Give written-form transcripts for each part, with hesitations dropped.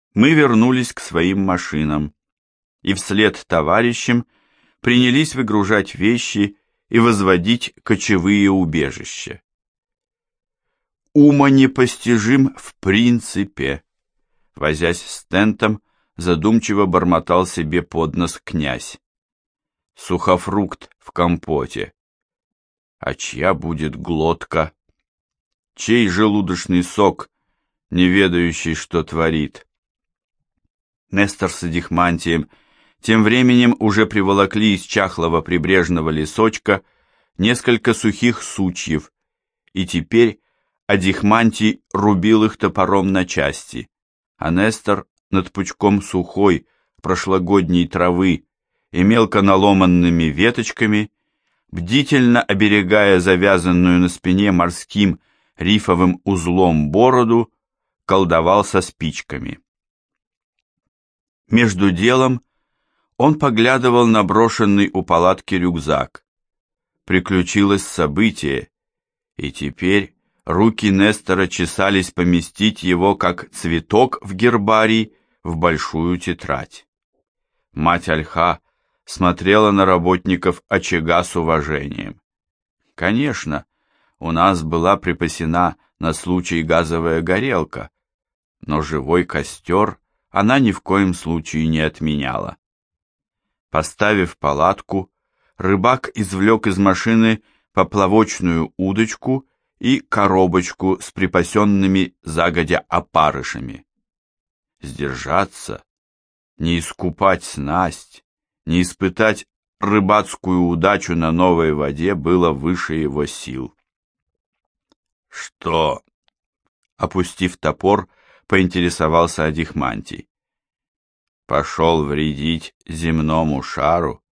Мы вернулись к своим машинам и вслед товарищам принялись выгружать вещи и возводить кочевые убежища. «Ума непостижим в принципе», возясь с тентом, задумчиво бормотал себе под нос князь. «Сухофрукт в компоте. А чья будет глотка? Чей желудочный сок, не ведающий, что творит?» Нестор с Адихмантием тем временем уже приволокли из чахлого прибрежного лесочка несколько сухих сучьев, и теперь Адихмантий рубил их топором на части, а Нестор над пучком сухой прошлогодней травы и мелко наломанными веточками, бдительно оберегая завязанную на спине морским рифовым узлом бороду, колдовал со спичками. Между делом он поглядывал на брошенный у палатки рюкзак. Приключилось событие, и теперь руки Нестора чесались поместить его, как цветок в гербарий, в большую тетрадь. Мать Ольха смотрела на работников очага с уважением. Конечно, у нас была припасена на случай газовая горелка, но живой костер она ни в коем случае не отменяла. Поставив палатку, рыбак извлек из машины поплавочную удочку и коробочку с припасенными загодя опарышами. Сдержаться, не искупать снасть, не испытать рыбацкую удачу на новой воде было выше его сил. «Что?» — опустив топор, поинтересовался Адихмантий. «Пошел вредить земному шару?»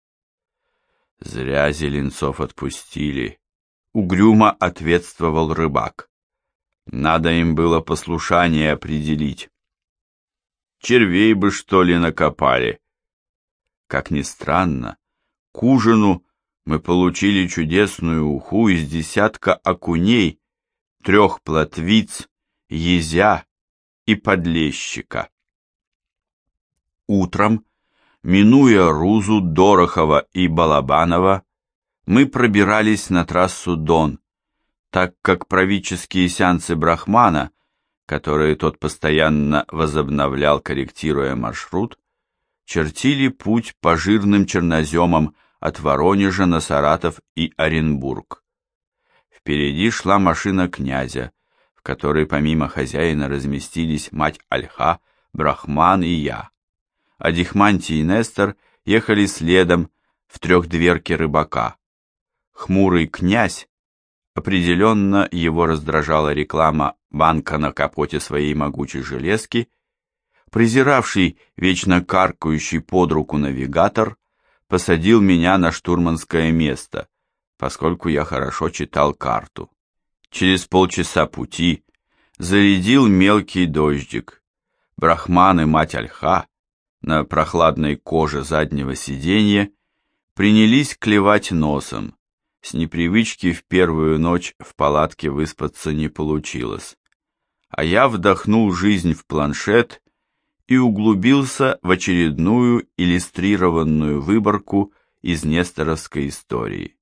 «Зря Зеленцов отпустили», — угрюмо ответствовал рыбак. «Надо им было послушание определить. Червей бы, что ли, накопали». Как ни странно, к ужину мы получили чудесную уху из десятка окуней, 3 плотвиц, езя и подлещика. Утром, минуя Рузу, Дорохова и Балабанова, мы пробирались на трассу Дон, так как правительские сеансы Брахмана, которые тот постоянно возобновлял, корректируя маршрут, чертили путь по жирным черноземам от Воронежа на Саратов и Оренбург. Впереди шла машина князя, в которой помимо хозяина разместились мать Ольха, Брахман и я. Адихмантий и Нестор ехали следом в трехдверке рыбака. Хмурый князь, определенно его раздражала реклама банка на капоте своей могучей железки, презиравший вечно каркающий под руку навигатор, посадил меня на штурманское место, поскольку я хорошо читал карту. Через полчаса пути зарядил мелкий дождик. Брахман и мать Ольха на прохладной коже заднего сиденья принялись клевать носом. С непривычки в первую ночь в палатке выспаться не получилось. А я вдохнул жизнь в планшет и углубился в очередную иллюстрированную выборку из несторовской истории.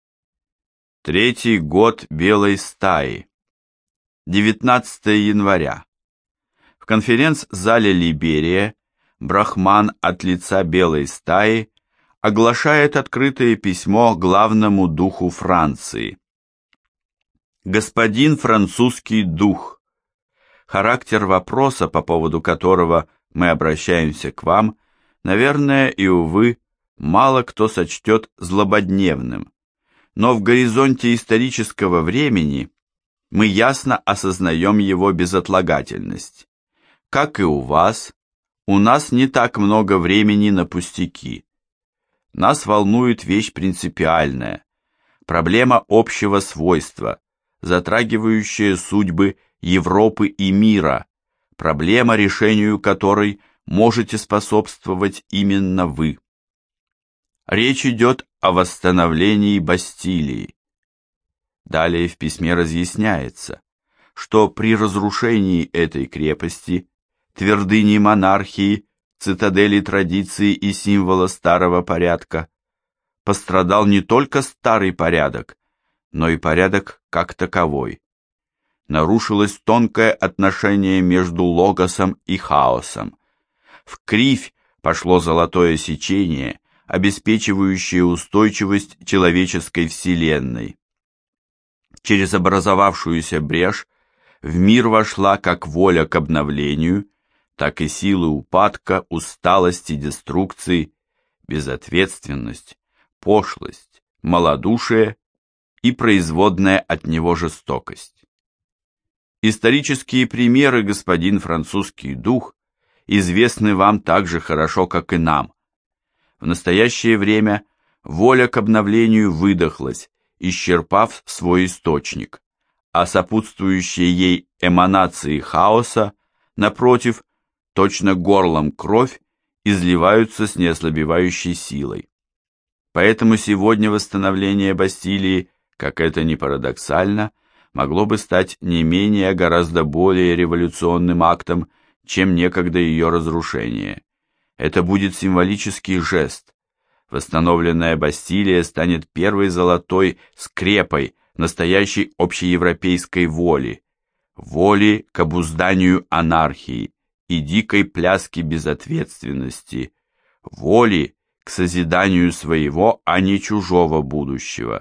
3-й год белой стаи. 19 января. В конференц-зале Либерия Брахман от лица белой стаи оглашает открытое письмо главному духу Франции. Господин французский дух, характер вопроса, по поводу которого мы обращаемся к вам, наверное, и, увы, мало кто сочтет злободневным, но в горизонте исторического времени мы ясно осознаем его безотлагательность. Как и у вас, у нас не так много времени на пустяки. Нас волнует вещь принципиальная, проблема общего свойства, затрагивающая судьбы Европы и мира, проблема, решению которой можете способствовать именно вы. Речь идет о восстановлении Бастилии. Далее в письме разъясняется, что при разрушении этой крепости твердыни монархии, цитадели традиции и символа старого порядка. Пострадал не только старый порядок, но и порядок как таковой. Нарушилось тонкое отношение между логосом и хаосом. В кривь пошло золотое сечение, обеспечивающее устойчивость человеческой вселенной. Через образовавшуюся брешь в мир вошла как воля к обновлению, так и силы упадка, усталости, деструкции, безответственность, пошлость, малодушие и производная от него жестокость. Исторические примеры, господин французский дух, известны вам так же хорошо, как и нам. В настоящее время воля к обновлению выдохлась, исчерпав свой источник, а сопутствующие ей эманации хаоса, напротив, точно горлом кровь, изливаются с неослабевающей силой. Поэтому сегодня восстановление Бастилии, как это ни парадоксально, могло бы стать не менее, а гораздо более революционным актом, чем некогда ее разрушение. Это будет символический жест. Восстановленная Бастилия станет первой золотой скрепой настоящей общеевропейской воли, воли к обузданию анархии и дикой пляски безответственности, воли к созиданию своего, а не чужого будущего.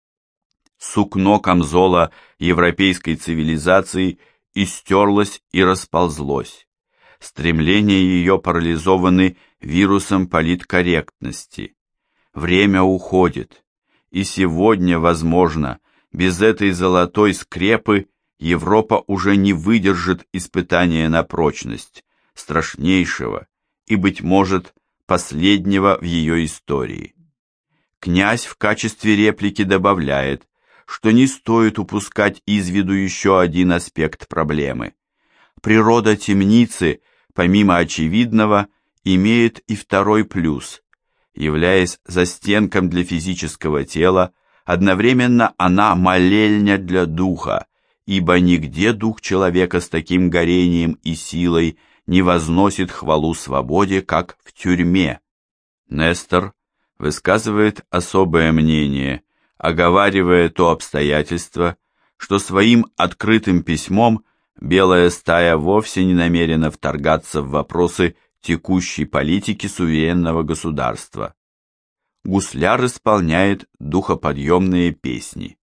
Сукно камзола европейской цивилизации истерлось и расползлось. Стремления ее парализованы вирусом политкорректности. Время уходит, и сегодня, возможно, без этой золотой скрепы Европа уже не выдержит испытания на прочность, страшнейшего и, быть может, последнего в ее истории. Князь в качестве реплики добавляет, что не стоит упускать из виду еще один аспект проблемы. Природа темницы, помимо очевидного, имеет и второй плюс. Являясь застенком для физического тела, одновременно она молельня для духа, ибо нигде дух человека с таким горением и силой не возносит хвалу свободе, как в тюрьме. Нестор высказывает особое мнение, оговаривая то обстоятельство, что своим открытым письмом Белая стая вовсе не намерена вторгаться в вопросы текущей политики суверенного государства. Гусляр исполняет духоподъемные песни.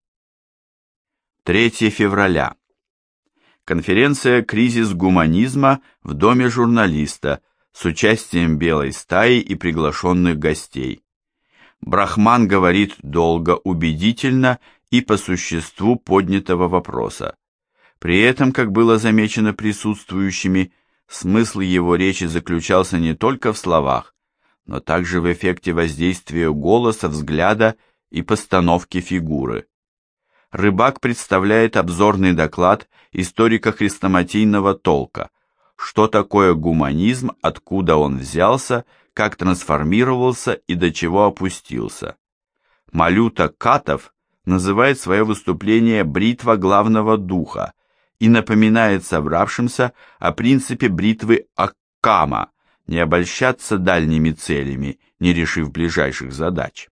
3 февраля. Конференция «Кризис гуманизма» в Доме журналиста с участием Белой стаи и приглашенных гостей. Брахман говорит долго, убедительно и по существу поднятого вопроса. При этом, как было замечено присутствующими, смысл его речи заключался не только в словах, но также в эффекте воздействия голоса, взгляда и постановки фигуры. Рыбак представляет обзорный доклад историко-хрестоматийного толка, что такое гуманизм, откуда он взялся, как трансформировался и до чего опустился. Малюта Катов называет свое выступление «бритва главного духа» и напоминает собравшимся о принципе бритвы Оккама, не обольщаться дальними целями, не решив ближайших задач.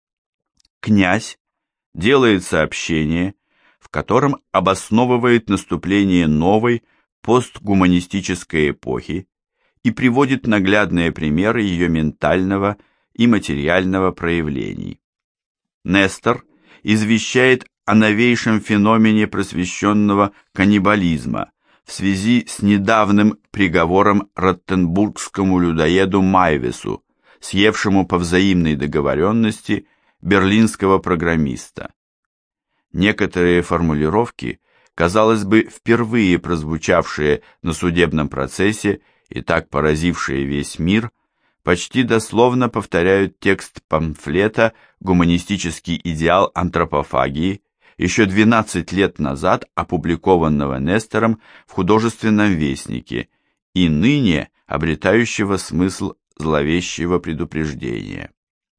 Князь делает сообщение, в котором обосновывает наступление новой постгуманистической эпохи и приводит наглядные примеры ее ментального и материального проявлений. Нестор извещает о новейшем феномене просвещенного каннибализма в связи с недавним приговором роттенбургскому людоеду Майвесу, съевшему по взаимной договоренности берлинского программиста. Некоторые формулировки, казалось бы, впервые прозвучавшие на судебном процессе и так поразившие весь мир, почти дословно повторяют текст памфлета «Гуманистический идеал антропофагии», еще 12 лет назад опубликованного Нестором в художественном вестнике и ныне обретающего смысл зловещего предупреждения.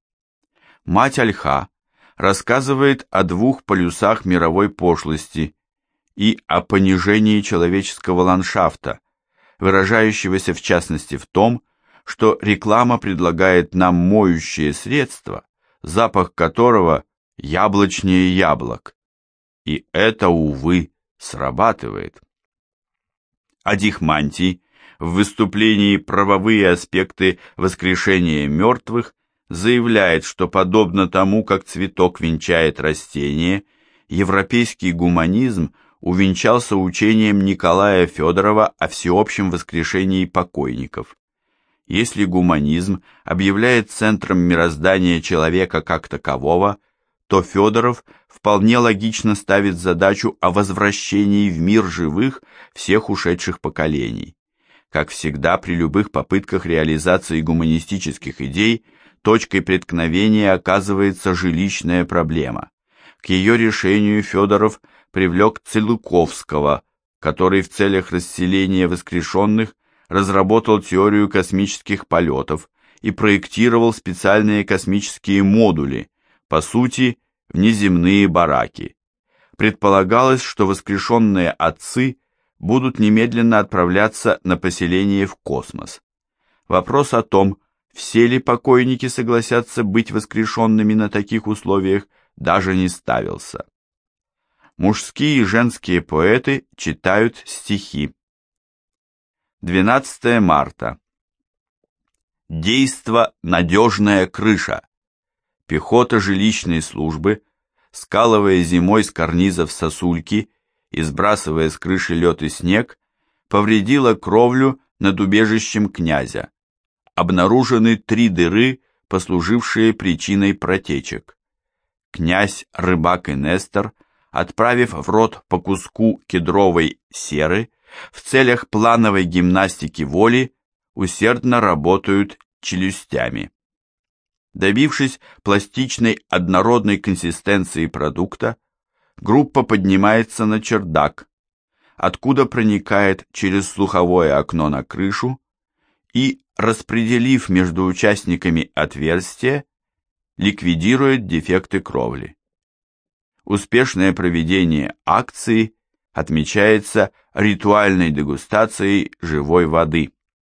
Мать Ольха рассказывает о двух полюсах мировой пошлости и о понижении человеческого ландшафта, выражающегося в частности в том, что реклама предлагает нам моющее средство, запах которого яблочнее яблок. И это, увы, срабатывает. Адихмантий в выступлении «Правовые аспекты воскрешения мертвых» заявляет, что подобно тому, как цветок венчает растение, европейский гуманизм увенчался учением Николая Федорова о всеобщем воскрешении покойников. Если гуманизм объявляет центром мироздания человека как такового, то Федоров вполне логично ставит задачу о возвращении в мир живых всех ушедших поколений. Как всегда при любых попытках реализации гуманистических идей, точкой преткновения оказывается жилищная проблема. К ее решению Федоров привлек Целуковского, который в целях расселения воскрешенных разработал теорию космических полетов и проектировал специальные космические модули, по сути, внеземные бараки. Предполагалось, что воскрешенные отцы будут немедленно отправляться на поселение в космос. Вопрос о том, все ли покойники согласятся быть воскрешенными на таких условиях, даже не ставился. Мужские и женские поэты читают стихи. 12 марта. Действо «Надежная крыша». Пехота жилищной службы, скалывая зимой с карнизов сосульки и сбрасывая с крыши лед и снег, повредила кровлю над убежищем князя. Обнаружены 3 дыры, послужившие причиной протечек. Князь, Рыбак и Нестор, отправив в рот по куску кедровой серы, в целях плановой гимнастики воли усердно работают челюстями. Добившись пластичной однородной консистенции продукта, группа поднимается на чердак, откуда проникает через слуховое окно на крышу и, распределив между участниками отверстия, ликвидирует дефекты кровли. Успешное проведение акции отмечается ритуальной дегустацией живой воды.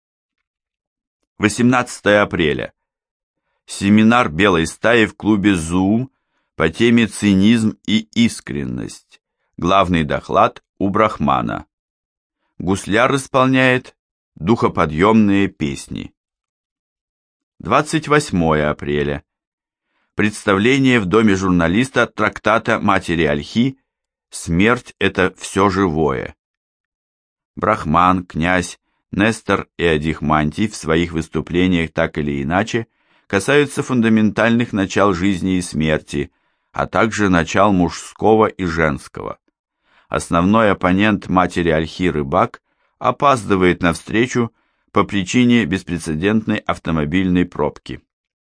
18 апреля. Семинар белой стаи в клубе Zoom по теме «Цинизм и искренность». Главный доклад у Брахмана. Гусляр исполняет духоподъемные песни. 28 апреля. Представление в доме журналиста трактата «Матери Ольхи» «Смерть – это все живое». Брахман, князь, Нестор и Адихмантий в своих выступлениях так или иначе касаются фундаментальных начал жизни и смерти, а также начал мужского и женского. Основной оппонент матери Ольхи Рыбак опаздывает на встречу по причине беспрецедентной автомобильной пробки.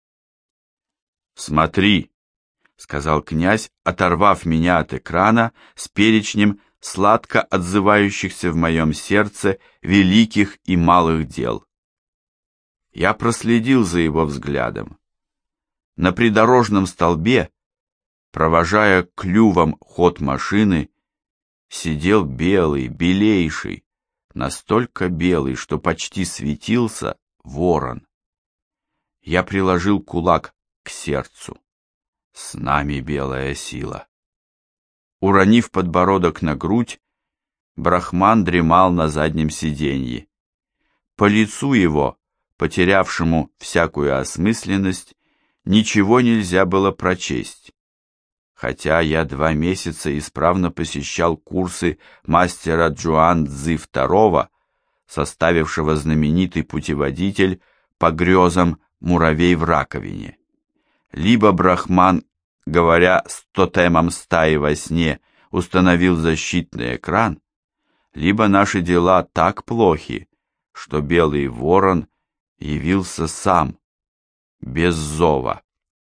«Смотри», — сказал князь, оторвав меня от экрана с перечнем сладко отзывающихся в моем сердце великих и малых дел. Я проследил за его взглядом. На придорожном столбе, провожая клювом ход машины, сидел белый, белейший, настолько белый, что почти светился, ворон. Я приложил кулак к сердцу. С нами белая сила. Уронив подбородок на грудь, Брахман дремал на заднем сиденье. По лицу его, потерявшему всякую осмысленность, ничего нельзя было прочесть. Хотя я 2 месяца исправно посещал курсы мастера Джуан Цзы II, составившего знаменитый путеводитель по грезам «Муравей в раковине». Либо Брахман, говоря с тотемом стаи во сне, установил защитный экран, либо наши дела так плохи, что белый ворон явился сам, без зова.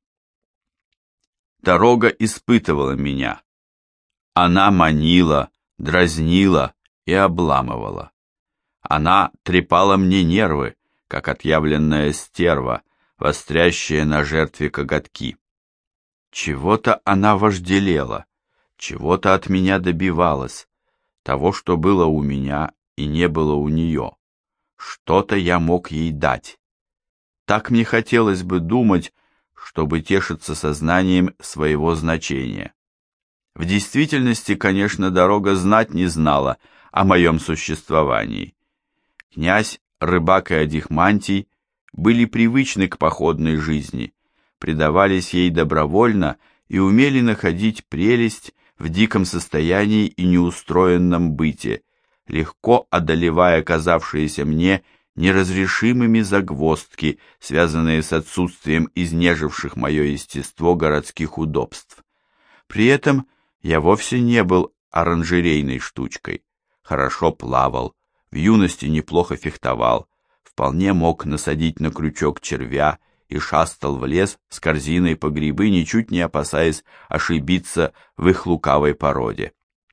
Дорога испытывала меня. Она манила, дразнила и обламывала. Она трепала мне нервы, как отъявленная стерва, вострящая на жертве коготки. Чего-то она вожделела, чего-то от меня добивалась, того, что было у меня и не было у нее. что-то я мог ей дать. Так мне хотелось бы думать, чтобы тешиться сознанием своего значения. В действительности, конечно, дорога знать не знала о моем существовании. Князь, рыбак и Адихмантий были привычны к походной жизни, предавались ей добровольно и умели находить прелесть в диком состоянии и неустроенном быте, легко одолевая казавшиеся мне неразрешимыми загвоздки, связанные с отсутствием изнеживших мое естество городских удобств. При этом я вовсе не был оранжерейной штучкой, хорошо плавал, в юности неплохо фехтовал, вполне мог насадить на крючок червя и шастал в лес с корзиной по грибы, ничуть не опасаясь ошибиться в их лукавой породе.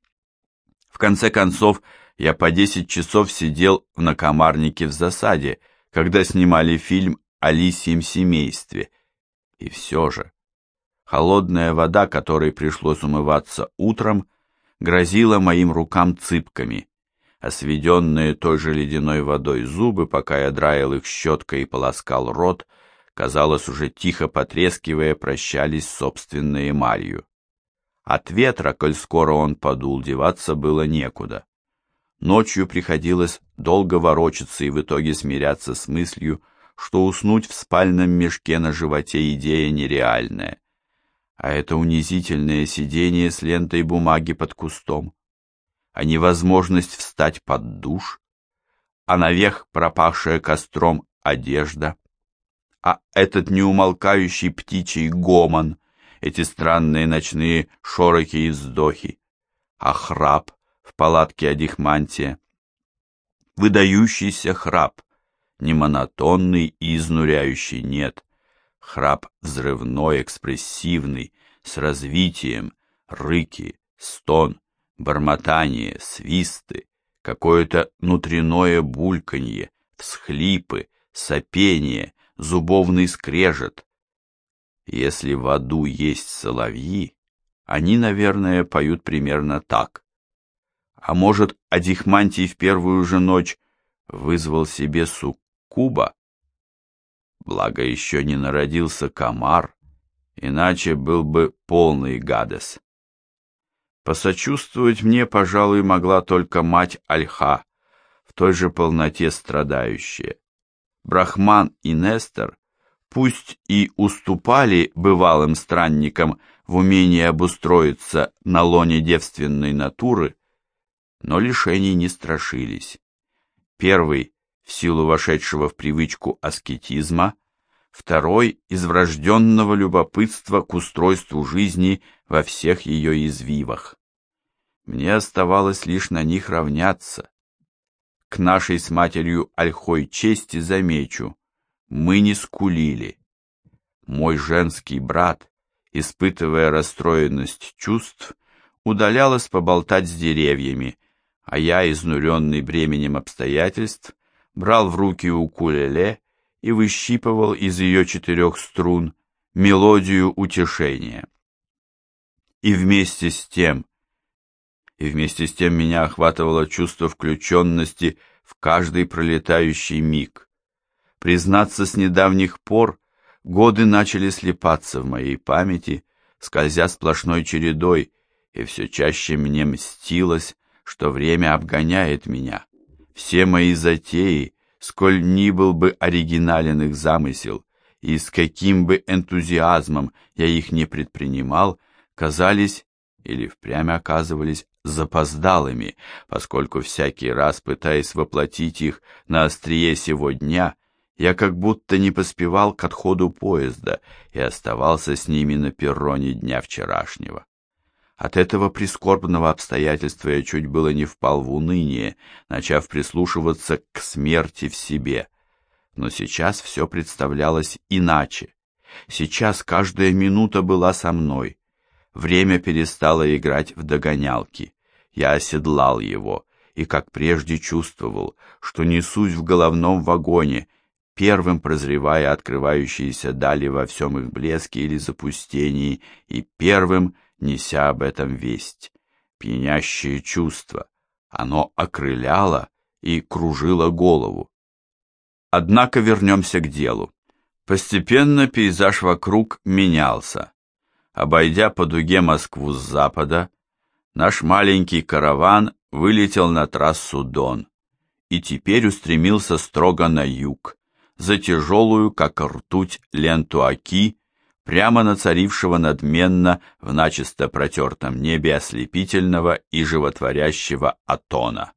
В конце концов, я по 10 часов сидел в накомарнике в засаде, когда снимали фильм о лисьем семействе. И все же, холодная вода, которой пришлось умываться утром, грозила моим рукам цыпками, а сведенные той же ледяной водой зубы, пока я драил их щеткой и полоскал рот, казалось, уже тихо потрескивая, прощались с собственной эмалью. От ветра, коль скоро он подул, деваться было некуда. Ночью приходилось долго ворочаться и в итоге смиряться с мыслью, что уснуть в спальном мешке на животе идея нереальная. А это унизительное сидение с лентой бумаги под кустом, а невозможность встать под душ, а навек пропахшая костром одежда, а этот неумолкающий птичий гомон, эти странные ночные шорохи и вздохи, а храп в палатке Адихмантия, выдающийся храп, не монотонный и изнуряющий, нет, храп взрывной, экспрессивный, с развитием, рыки, стон, бормотание, свисты, какое-то внутреннее бульканье, всхлипы, сопение, зубовный скрежет. Если в аду есть соловьи, они, наверное, поют примерно так. А может, Адихмантий в первую же ночь вызвал себе суккуба? Благо еще не народился комар, иначе был бы полный гадес. Посочувствовать мне, пожалуй, могла только мать Альха, в той же полноте страдающая. Брахман и Нестор пусть и уступали бывалым странникам в умении обустроиться на лоне девственной натуры, но лишений не страшились. Первый в силу вошедшего в привычку аскетизма, второй из врожденного любопытства к устройству жизни во всех ее извивах. Мне оставалось лишь на них равняться. К нашей с матерью Ольхой чести замечу, мы не скулили. Мой женский брат, испытывая расстроенность чувств, удалялась поболтать с деревьями, а я, изнуренный бременем обстоятельств, брал в руки укулеле и выщипывал из ее 4 струн мелодию утешения. И вместе с тем меня охватывало чувство включенности в каждый пролетающий миг. Признаться, с недавних пор годы начали слипаться в моей памяти, скользя сплошной чередой, и все чаще мне мстилось, что время обгоняет меня. Все мои затеи, сколь ни был бы оригинален их замысел, и с каким бы энтузиазмом я их не предпринимал, казались или впрямь оказывались запоздалыми, поскольку всякий раз, пытаясь воплотить их на острие сего дня, я как будто не поспевал к отходу поезда и оставался с ними на перроне дня вчерашнего. От этого прискорбного обстоятельства я чуть было не впал в уныние, начав прислушиваться к смерти в себе. Но сейчас все представлялось иначе. Сейчас каждая минута была со мной. Время перестало играть в догонялки. Я оседлал его и, как прежде, чувствовал, что несусь в головном вагоне, первым прозревая открывающиеся дали во всем их блеске или запустении, и первым неся об этом весть. Пьянящее чувство. Оно окрыляло и кружило голову. Однако вернемся к делу. Постепенно пейзаж вокруг менялся. Обойдя по дуге Москву с запада, наш маленький караван вылетел на трассу Дон и теперь устремился строго на юг, за тяжелую, как ртуть, ленту Оки, прямо на царившего надменно в начисто протертом небе ослепительного и животворящего Атона.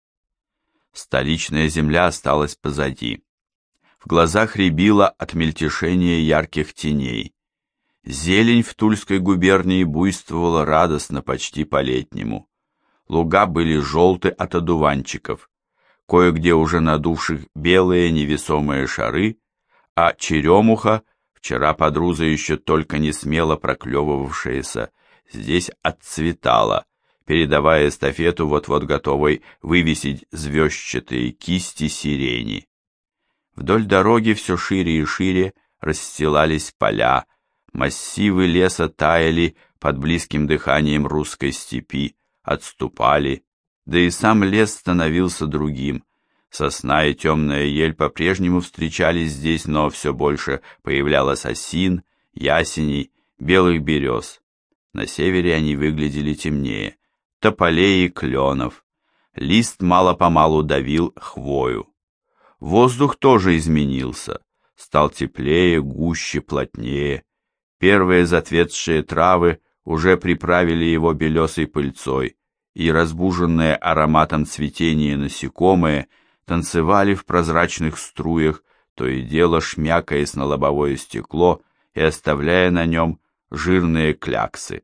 Столичная земля осталась позади. В глазах рябило от мельтешения ярких теней. Зелень в Тульской губернии буйствовала радостно, почти по-летнему. Луга были желты от одуванчиков, кое-где уже надувших белые невесомые шары, а черемуха, вчера под Рузой еще только не смело проклевывавшаяся, здесь отцветала, передавая эстафету вот-вот готовой вывесить звездчатые кисти сирени. Вдоль дороги все шире и шире расстилались поля, массивы леса таяли под близким дыханием русской степи, отступали, да и сам лес становился другим. Сосна и темная ель по-прежнему встречались здесь, но все больше появлялось осин, ясеней, белых берез. На севере они выглядели темнее, тополей и кленов. Лист мало-помалу давил хвою. Воздух тоже изменился, стал теплее, гуще, плотнее. Первые зацветшие травы уже приправили его белесой пыльцой, и разбуженные ароматом цветения насекомые танцевали в прозрачных струях, то и дело шмякаясь на лобовое стекло и оставляя на нем жирные кляксы.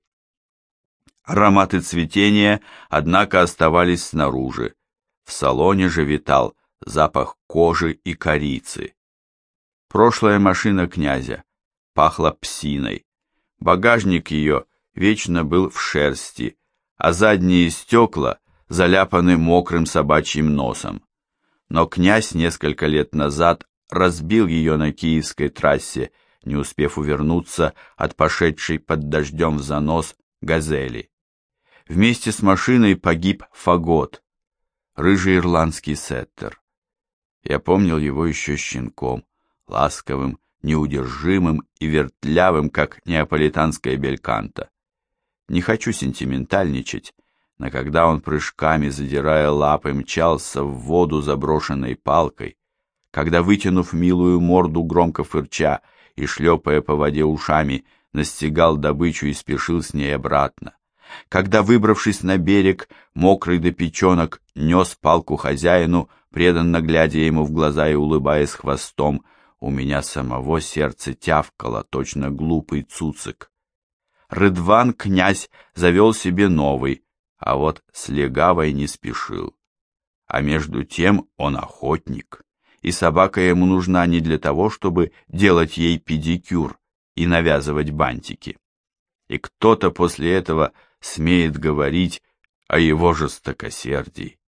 Ароматы цветения, однако, оставались снаружи. В салоне же витал запах кожи и корицы. Прошлая машина князя пахла псиной. Багажник ее вечно был в шерсти, а задние стекла заляпаны мокрым собачьим носом. Но князь несколько лет назад разбил ее на Киевской трассе, не успев увернуться от пошедшей под дождем в занос газели. Вместе с машиной погиб Фагот, рыжий ирландский сеттер. Я помнил его еще щенком, ласковым, неудержимым и вертлявым, как неаполитанская бельканта. Не хочу сентиментальничать, но когда он прыжками, задирая лапы, мчался в воду заброшенной палкой, когда, вытянув милую морду, громко фырча и шлепая по воде ушами, настигал добычу и спешил с ней обратно, когда, выбравшись на берег, мокрый до печенок, нес палку хозяину, преданно глядя ему в глаза и улыбаясь хвостом, у меня самого сердце тявкало, точно глупый цуцик. Рыдван князь завел себе новый, а вот с легавой не спешил. А между тем он охотник, и собака ему нужна не для того, чтобы делать ей педикюр и навязывать бантики. И кто-то после этого смеет говорить о его жестокосердии.